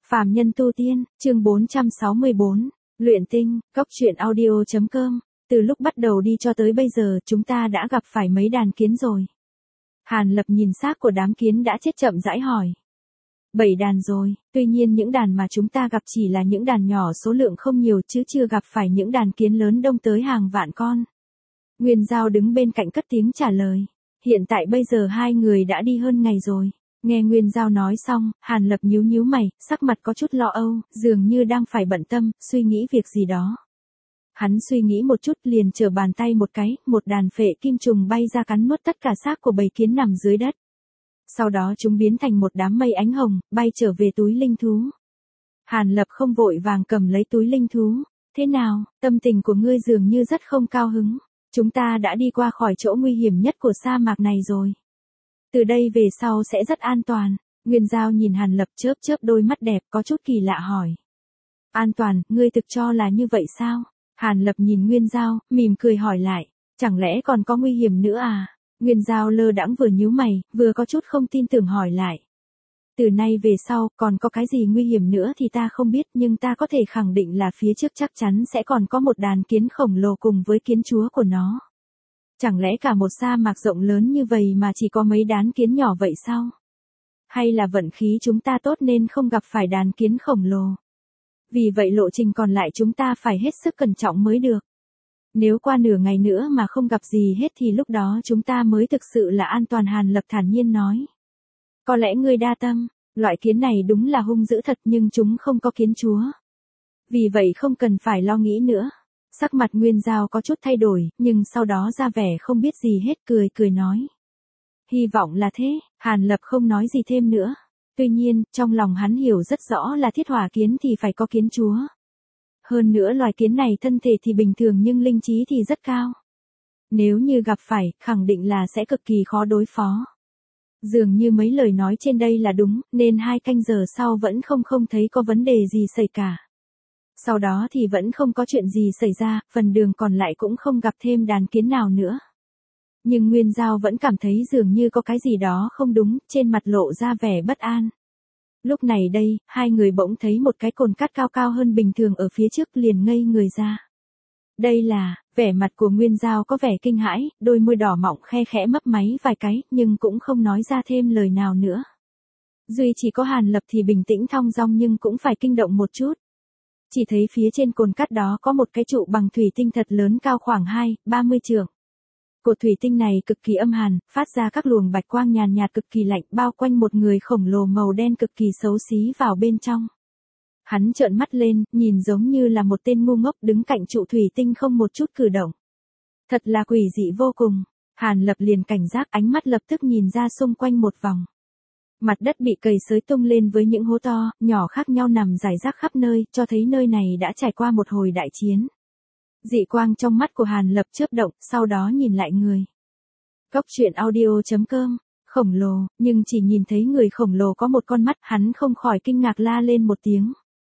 Phàm nhân tu tiên, chương 464, luyện tinh, góc truyện audio.com. Từ lúc bắt đầu đi cho tới bây giờ chúng ta đã gặp phải mấy đàn kiến rồi. Hàn Lập nhìn xác của đám kiến đã chết chậm rãi hỏi. 7 đàn rồi, tuy nhiên những đàn mà chúng ta gặp chỉ là những đàn nhỏ số lượng không nhiều chứ chưa gặp phải những đàn kiến lớn đông tới hàng vạn con. Nguyên Giao đứng bên cạnh cất tiếng trả lời. Hiện tại bây giờ hai người đã đi hơn ngày rồi. Nghe Nguyên Giao nói xong, Hàn Lập nhíu nhíu mày, sắc mặt có chút lo âu, dường như đang phải bận tâm, suy nghĩ việc gì đó. Hắn suy nghĩ một chút liền trở bàn tay một cái, một đàn phệ kim trùng bay ra cắn nuốt tất cả xác của bầy kiến nằm dưới đất. Sau đó chúng biến thành một đám mây ánh hồng, bay trở về túi linh thú. Hàn Lập không vội vàng cầm lấy túi linh thú. Thế nào, tâm tình của ngươi dường như rất không cao hứng. Chúng ta đã đi qua khỏi chỗ nguy hiểm nhất của sa mạc này rồi. Từ đây về sau sẽ rất an toàn. Nguyên Giao nhìn Hàn Lập chớp chớp đôi mắt đẹp có chút kỳ lạ hỏi. An toàn, ngươi thực cho là như vậy sao? Hàn Lập nhìn Nguyên Giao, mỉm cười hỏi lại. Chẳng lẽ còn có nguy hiểm nữa à? Nguyên Giao lơ đãng vừa nhíu mày, vừa có chút không tin tưởng hỏi lại. Từ nay về sau, còn có cái gì nguy hiểm nữa thì ta không biết, nhưng ta có thể khẳng định là phía trước chắc chắn sẽ còn có một đàn kiến khổng lồ cùng với kiến chúa của nó. Chẳng lẽ cả một sa mạc rộng lớn như vậy mà chỉ có mấy đàn kiến nhỏ vậy sao? Hay là vận khí chúng ta tốt nên không gặp phải đàn kiến khổng lồ? Vì vậy lộ trình còn lại chúng ta phải hết sức cẩn trọng mới được. Nếu qua nửa ngày nữa mà không gặp gì hết thì lúc đó chúng ta mới thực sự là an toàn. Hàn Lập thản nhiên nói. Có lẽ ngươi đa tâm, loại kiến này đúng là hung dữ thật nhưng chúng không có kiến chúa. Vì vậy không cần phải lo nghĩ nữa. Sắc mặt Nguyên Giao có chút thay đổi, nhưng sau đó ra vẻ không biết gì hết cười nói. Hy vọng là thế, Hàn Lập không nói gì thêm nữa. Tuy nhiên, trong lòng hắn hiểu rất rõ là thiết hỏa kiến thì phải có kiến chúa. Hơn nữa loài kiến này thân thể thì bình thường nhưng linh trí thì rất cao. Nếu như gặp phải, khẳng định là sẽ cực kỳ khó đối phó. Dường như mấy lời nói trên đây là đúng, nên 2 canh giờ sau vẫn không thấy có vấn đề gì xảy cả. Sau đó thì vẫn không có chuyện gì xảy ra, phần đường còn lại cũng không gặp thêm đàn kiến nào nữa. Nhưng Nguyên Giao vẫn cảm thấy dường như có cái gì đó không đúng, trên mặt lộ ra vẻ bất an. Lúc này đây, hai người bỗng thấy một cái cồn cát cao cao hơn bình thường ở phía trước liền ngây người ra. Đây là, vẻ mặt của Nguyên Giao có vẻ kinh hãi, đôi môi đỏ mọng khe khẽ mấp máy vài cái, nhưng cũng không nói ra thêm lời nào nữa. Duy chỉ có Hàn Lập thì bình tĩnh thong dong nhưng cũng phải kinh động một chút. Chỉ thấy phía trên cồn cát đó có một cái trụ bằng thủy tinh thật lớn cao khoảng 20-30 trượng. Cột thủy tinh này cực kỳ âm hàn, phát ra các luồng bạch quang nhàn nhạt cực kỳ lạnh bao quanh một người khổng lồ màu đen cực kỳ xấu xí vào bên trong. Hắn trợn mắt lên, nhìn giống như là một tên ngu ngốc đứng cạnh trụ thủy tinh không một chút cử động. Thật là quỷ dị vô cùng. Hàn Lập liền cảnh giác, ánh mắt lập tức nhìn ra xung quanh một vòng. Mặt đất bị cầy xới tung lên với những hố to, nhỏ khác nhau nằm rải rác khắp nơi, cho thấy nơi này đã trải qua một hồi đại chiến. Dị quang trong mắt của Hàn Lập chớp động, sau đó nhìn lại người. Góc truyện audio.com, khổng lồ, nhưng chỉ nhìn thấy người khổng lồ có một con mắt, hắn không khỏi kinh ngạc la lên một tiếng.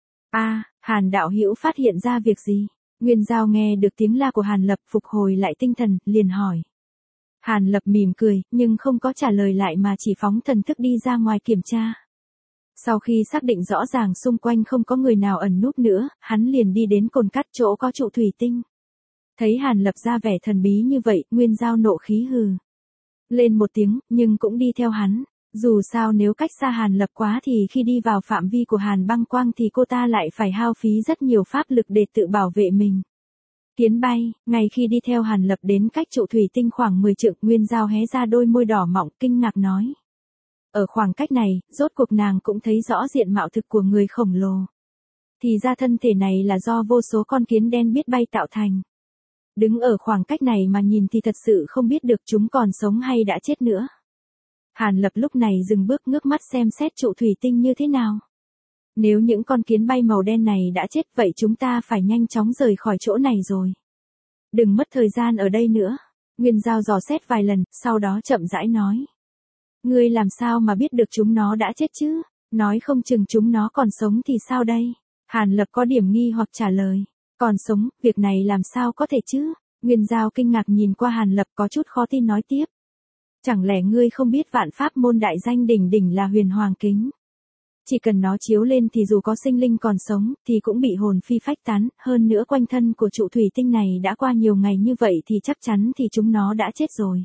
Hàn đạo hữu phát hiện ra việc gì? Nguyên Giao nghe được tiếng la của Hàn Lập phục hồi lại tinh thần, liền hỏi. Hàn Lập mỉm cười, nhưng không có trả lời lại mà chỉ phóng thần thức đi ra ngoài kiểm tra. Sau khi xác định rõ ràng xung quanh không có người nào ẩn núp nữa, hắn liền đi đến cồn cát chỗ có trụ thủy tinh. Thấy Hàn Lập ra vẻ thần bí như vậy, Nguyên Giao nộ khí hừ lên một tiếng, nhưng cũng đi theo hắn. Dù sao nếu cách xa Hàn Lập quá thì khi đi vào phạm vi của Hàn Băng Quang thì cô ta lại phải hao phí rất nhiều pháp lực để tự bảo vệ mình. Kiến bay, ngay khi đi theo Hàn Lập đến cách trụ thủy tinh khoảng 10 trượng, Nguyên Giao hé ra đôi môi đỏ mọng kinh ngạc nói. Ở khoảng cách này, rốt cuộc nàng cũng thấy rõ diện mạo thực của người khổng lồ. Thì ra thân thể này là do vô số con kiến đen biết bay tạo thành. Đứng ở khoảng cách này mà nhìn thì thật sự không biết được chúng còn sống hay đã chết nữa. Hàn Lập lúc này dừng bước ngước mắt xem xét trụ thủy tinh như thế nào. Nếu những con kiến bay màu đen này đã chết vậy chúng ta phải nhanh chóng rời khỏi chỗ này rồi. Đừng mất thời gian ở đây nữa. Nguyên Giao dò xét vài lần, sau đó chậm rãi nói. Ngươi làm sao mà biết được chúng nó đã chết chứ? Nói không chừng chúng nó còn sống thì sao đây? Hàn Lập có điểm nghi hoặc trả lời. Còn sống, việc này làm sao có thể chứ? Nguyên Giao kinh ngạc nhìn qua Hàn Lập có chút khó tin nói tiếp. Chẳng lẽ ngươi không biết vạn pháp môn đại danh đỉnh đỉnh là Huyền Hoàng Kính? Chỉ cần nó chiếu lên thì dù có sinh linh còn sống, thì cũng bị hồn phi phách tán, hơn nữa quanh thân của trụ thủy tinh này đã qua nhiều ngày như vậy thì chắc chắn thì chúng nó đã chết rồi.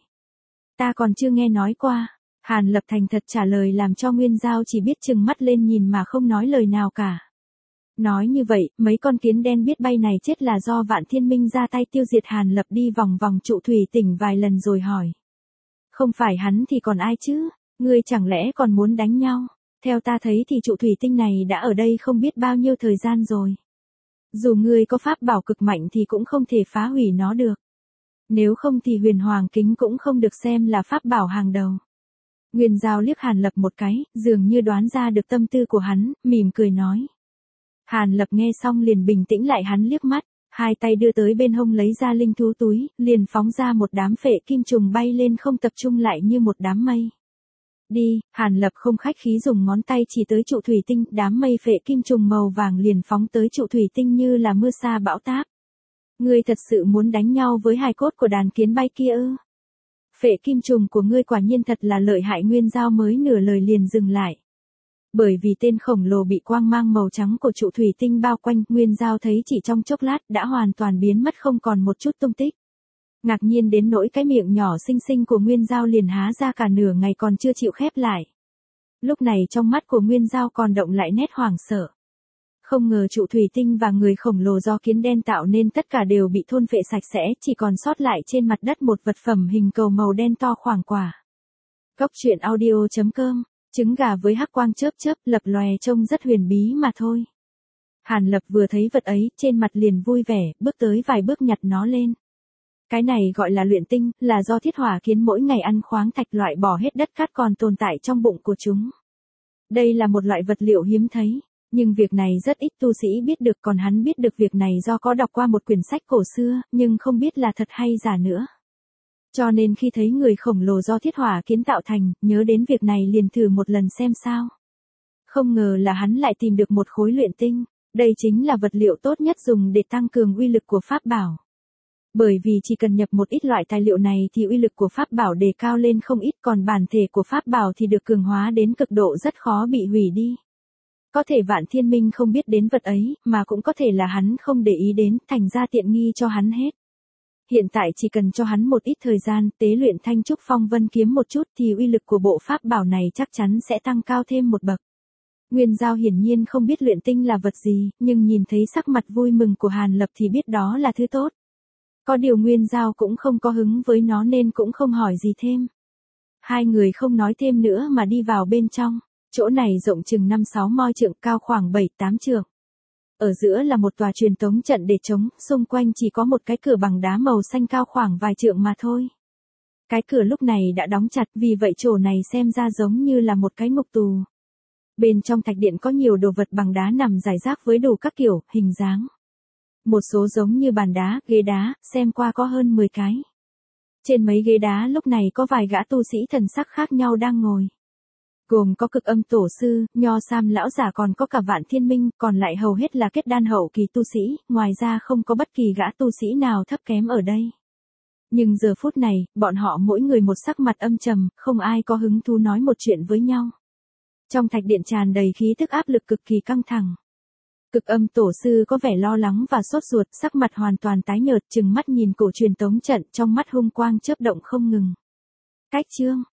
Ta còn chưa nghe nói qua. Hàn Lập thành thật trả lời làm cho Nguyên Giao chỉ biết trừng mắt lên nhìn mà không nói lời nào cả. Nói như vậy, mấy con kiến đen biết bay này chết là do Vạn Thiên Minh ra tay tiêu diệt. Hàn Lập đi vòng vòng trụ thủy tinh vài lần rồi hỏi. Không phải hắn thì còn ai chứ? Ngươi chẳng lẽ còn muốn đánh nhau? Theo ta thấy thì trụ thủy tinh này đã ở đây không biết bao nhiêu thời gian rồi. Dù ngươi có pháp bảo cực mạnh thì cũng không thể phá hủy nó được. Nếu không thì huyền hoàng kính cũng không được xem là pháp bảo hàng đầu. Nguyên Giao liếc Hàn Lập một cái, dường như đoán ra được tâm tư của hắn, mỉm cười nói. Hàn Lập nghe xong liền bình tĩnh lại, hắn liếc mắt, hai tay đưa tới bên hông lấy ra linh thú túi, liền phóng ra một đám phệ kim trùng bay lên không tập trung lại như một đám mây. Đi, Hàn Lập không khách khí dùng ngón tay chỉ tới trụ thủy tinh, đám mây phệ kim trùng màu vàng liền phóng tới trụ thủy tinh như là mưa sa bão táp. Ngươi thật sự muốn đánh nhau với hài cốt của đàn kiến bay kia ư? Phệ kim trùng của ngươi quả nhiên thật là lợi hại. Nguyên Giao mới nửa lời liền dừng lại. Bởi vì tên khổng lồ bị quang mang màu trắng của trụ thủy tinh bao quanh, Nguyên Giao thấy chỉ trong chốc lát đã hoàn toàn biến mất không còn một chút tung tích. Ngạc nhiên đến nỗi cái miệng nhỏ xinh xinh của Nguyên Giao liền há ra cả nửa ngày còn chưa chịu khép lại. Lúc này trong mắt của Nguyên Giao còn động lại nét hoảng sợ. Không ngờ trụ thủy tinh và người khổng lồ do kiến đen tạo nên tất cả đều bị thôn phệ sạch sẽ, chỉ còn sót lại trên mặt đất một vật phẩm hình cầu màu đen to khoảng quả. Cốc truyện audio.com, trứng gà với hắc quang chớp chớp lập lòe trông rất huyền bí mà thôi. Hàn Lập vừa thấy vật ấy, trên mặt liền vui vẻ, bước tới vài bước nhặt nó lên. Cái này gọi là luyện tinh, là do thiết hỏa kiến mỗi ngày ăn khoáng thạch loại bỏ hết đất cát còn tồn tại trong bụng của chúng. Đây là một loại vật liệu hiếm thấy, nhưng việc này rất ít tu sĩ biết được, còn hắn biết được việc này do có đọc qua một quyển sách cổ xưa, nhưng không biết là thật hay giả nữa. Cho nên khi thấy người khổng lồ do thiết hỏa kiến tạo thành, nhớ đến việc này liền thử một lần xem sao. Không ngờ là hắn lại tìm được một khối luyện tinh, đây chính là vật liệu tốt nhất dùng để tăng cường uy lực của pháp bảo. Bởi vì chỉ cần nhập một ít loại tài liệu này thì uy lực của pháp bảo đề cao lên không ít, còn bản thể của pháp bảo thì được cường hóa đến cực độ rất khó bị hủy đi. Có thể Vạn Thiên Minh không biết đến vật ấy, mà cũng có thể là hắn không để ý đến, thành ra tiện nghi cho hắn hết. Hiện tại chỉ cần cho hắn một ít thời gian, tế luyện Thanh Trúc Phong Vân kiếm một chút thì uy lực của bộ pháp bảo này chắc chắn sẽ tăng cao thêm một bậc. Nguyên Giao hiển nhiên không biết luyện tinh là vật gì, nhưng nhìn thấy sắc mặt vui mừng của Hàn Lập thì biết đó là thứ tốt. Có điều Nguyên Giao cũng không có hứng với nó nên cũng không hỏi gì thêm. Hai người không nói thêm nữa mà đi vào bên trong. Chỗ này rộng chừng 5-6 moi trượng, cao khoảng 7-8 trượng. Ở giữa là một tòa truyền tống trận để chống, xung quanh chỉ có một cái cửa bằng đá màu xanh cao khoảng vài trượng mà thôi. Cái cửa lúc này đã đóng chặt, vì vậy chỗ này xem ra giống như là một cái ngục tù. Bên trong thạch điện có nhiều đồ vật bằng đá nằm rải rác với đủ các kiểu, hình dáng. Một số giống như bàn đá, ghế đá, xem qua có hơn 10 cái. Trên mấy ghế đá lúc này có vài gã tu sĩ thần sắc khác nhau đang ngồi. Gồm có Cực Âm Tổ Sư, Nho Sam Lão Giả, còn có cả Vạn Thiên Minh, còn lại hầu hết là kết đan hậu kỳ tu sĩ, ngoài ra không có bất kỳ gã tu sĩ nào thấp kém ở đây. Nhưng giờ phút này, bọn họ mỗi người một sắc mặt âm trầm, không ai có hứng thú nói một chuyện với nhau. Trong thạch điện tràn đầy khí tức áp lực cực kỳ căng thẳng. Cực Âm Tổ Sư có vẻ lo lắng và sốt ruột, sắc mặt hoàn toàn tái nhợt, trừng mắt nhìn cổ truyền tống trận, trong mắt hung quang chớp động không ngừng. Cách chương